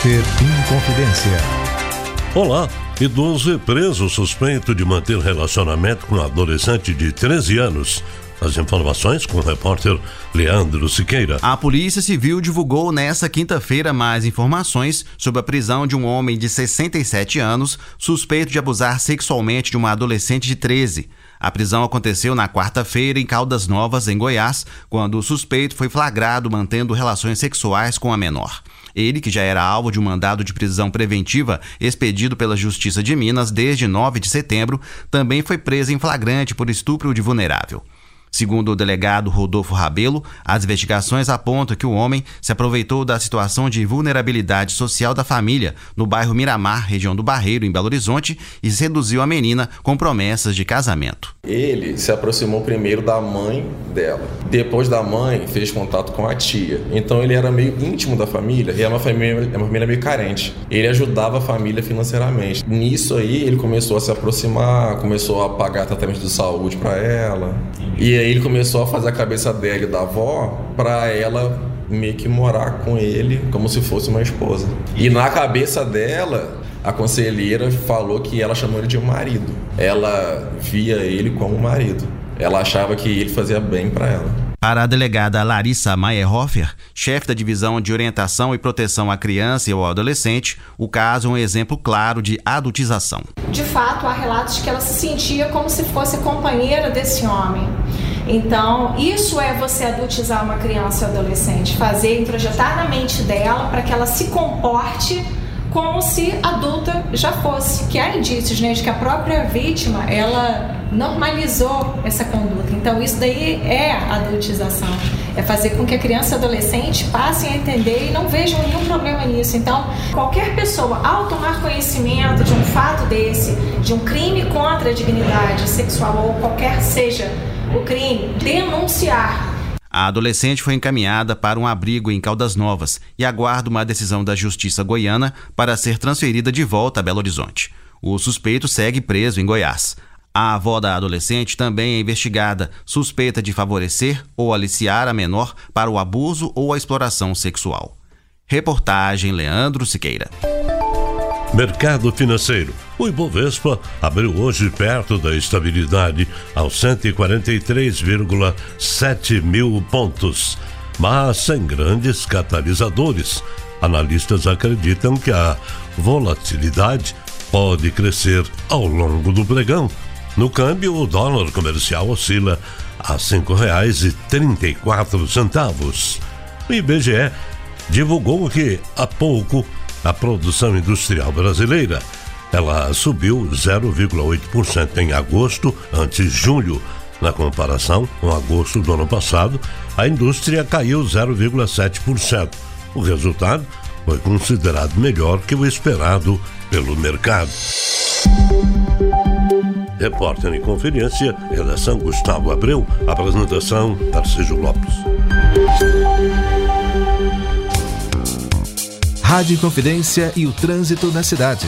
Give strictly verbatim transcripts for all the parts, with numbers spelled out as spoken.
Repórter Inconfidência. Olá, idoso é preso suspeito de manter relacionamento com um adolescente de treze anos. As informações com o repórter Leandro Siqueira. A Polícia Civil divulgou nesta quinta-feira mais informações sobre a prisão de um homem de sessenta e sete anos suspeito de abusar sexualmente de uma adolescente de treze. A prisão aconteceu na quarta-feira em Caldas Novas, em Goiás, quando o suspeito foi flagrado mantendo relações sexuais com a menor. Ele, que já era alvo de um mandado de prisão preventiva expedido pela Justiça de Minas desde nove de setembro, também foi preso em flagrante por estupro de vulnerável. Segundo o delegado Rodolfo Rabelo, as investigações apontam que o homem se aproveitou da situação de vulnerabilidade social da família no bairro Miramar, região do Barreiro, em Belo Horizonte, e seduziu a menina com promessas de casamento. Ele se aproximou primeiro da mãe dela. Depois da mãe, fez contato com a tia. Então ele era meio íntimo da família e é uma família, é uma família meio carente. Ele ajudava a família financeiramente. Nisso aí, ele começou a se aproximar, começou a pagar tratamento de saúde para ela. E aí ele começou a fazer a cabeça dela e da avó para ela meio que morar com ele como se fosse uma esposa. E na cabeça dela, a conselheira falou que ela chamou ele de marido. Ela via ele como marido. Ela achava que ele fazia bem para ela. Para a delegada Larissa Mayerhofer, chefe da Divisão de Orientação e Proteção à Criança e ao Adolescente, o caso é um exemplo claro de adultização. De fato, há relatos de que ela se sentia como se fosse companheira desse homem. Então, isso é você adultizar uma criança ou adolescente, fazer, introjetar na mente dela para que ela se comporte como se adulta já fosse. Que há indícios, né, de que a própria vítima, ela normalizou essa conduta. Então, isso daí é adultização. É fazer com que a criança e adolescente passem a entender e não vejam nenhum problema nisso. Então, qualquer pessoa, ao tomar conhecimento de um fato desse, de um crime contra a dignidade sexual ou qualquer seja o crime, denunciar. A adolescente foi encaminhada para um abrigo em Caldas Novas e aguarda uma decisão da Justiça Goiana para ser transferida de volta a Belo Horizonte. O suspeito segue preso em Goiás. A avó da adolescente também é investigada, suspeita de favorecer ou aliciar a menor para o abuso ou a exploração sexual. Reportagem Leandro Siqueira. Mercado financeiro. O Ibovespa abriu hoje perto da estabilidade aos cento e quarenta e três vírgula sete mil pontos, mas sem grandes catalisadores. Analistas acreditam que a volatilidade pode crescer ao longo do pregão. No câmbio, o dólar comercial oscila a cinco reais e trinta e quatro centavos. O I B G E divulgou que há pouco a produção industrial brasileira, ela subiu zero vírgula oito por cento em agosto, ante julho. Na comparação com agosto do ano passado, a indústria caiu zero vírgula sete por cento. O resultado foi considerado melhor que o esperado pelo mercado. Repórter em Conferência, redação Gustavo Abreu, apresentação Tarcísio Lopes. Rádio Inconfidência e o trânsito na cidade.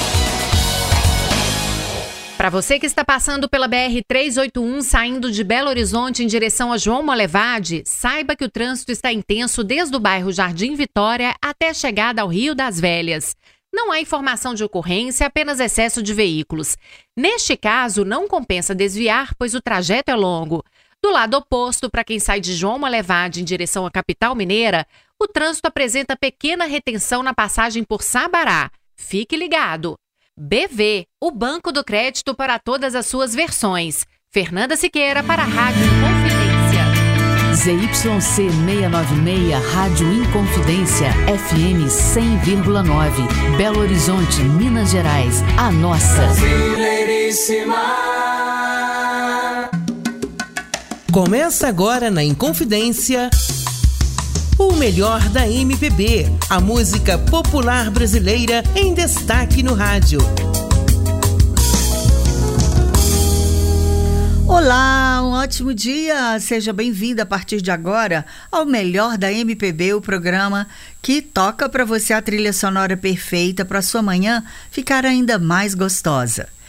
Para você que está passando pela B R trezentos e oitenta e um, saindo de Belo Horizonte em direção a João Molevade, saiba que o trânsito está intenso desde o bairro Jardim Vitória até a chegada ao Rio das Velhas. Não há informação de ocorrência, apenas excesso de veículos. Neste caso, não compensa desviar, pois o trajeto é longo. Do lado oposto, para quem sai de João Molevade em direção à capital mineira, o trânsito apresenta pequena retenção na passagem por Sabará. Fique ligado. B V, o Banco do Crédito para todas as suas versões. Fernanda Siqueira para a Rádio Inconfidência. Z Y C seiscentos e noventa e seis, Rádio Inconfidência, F M cem vírgula nove, Belo Horizonte, Minas Gerais, a nossa. Começa agora na Inconfidência o melhor da M P B, a música popular brasileira em destaque no rádio. Olá, um ótimo dia, seja bem-vindo a partir de agora ao melhor da M P B, o programa que toca para você a trilha sonora perfeita para sua manhã ficar ainda mais gostosa.